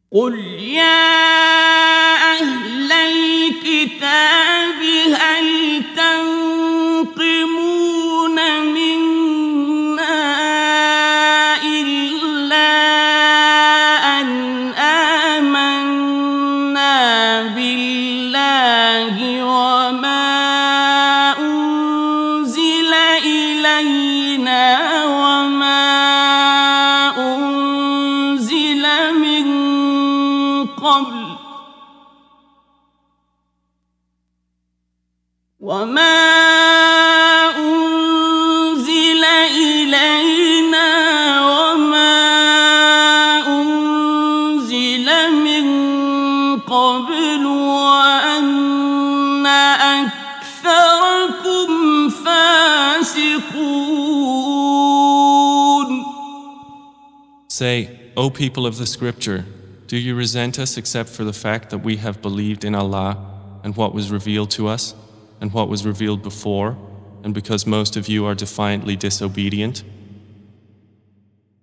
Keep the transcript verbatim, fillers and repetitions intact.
قل يا أهل الكتاب هل تنقمون منا إلا أن آمنا بالله وما أنزل إلينا وما أنزل من قبل وما أنزل إلينا وما أنزل من قبل وأن أكثركم فاسقون. Say, O people of the scripture, do you resent us except for the fact that we have believed in Allah and what was revealed to us and what was revealed before, and because most of you are defiantly disobedient?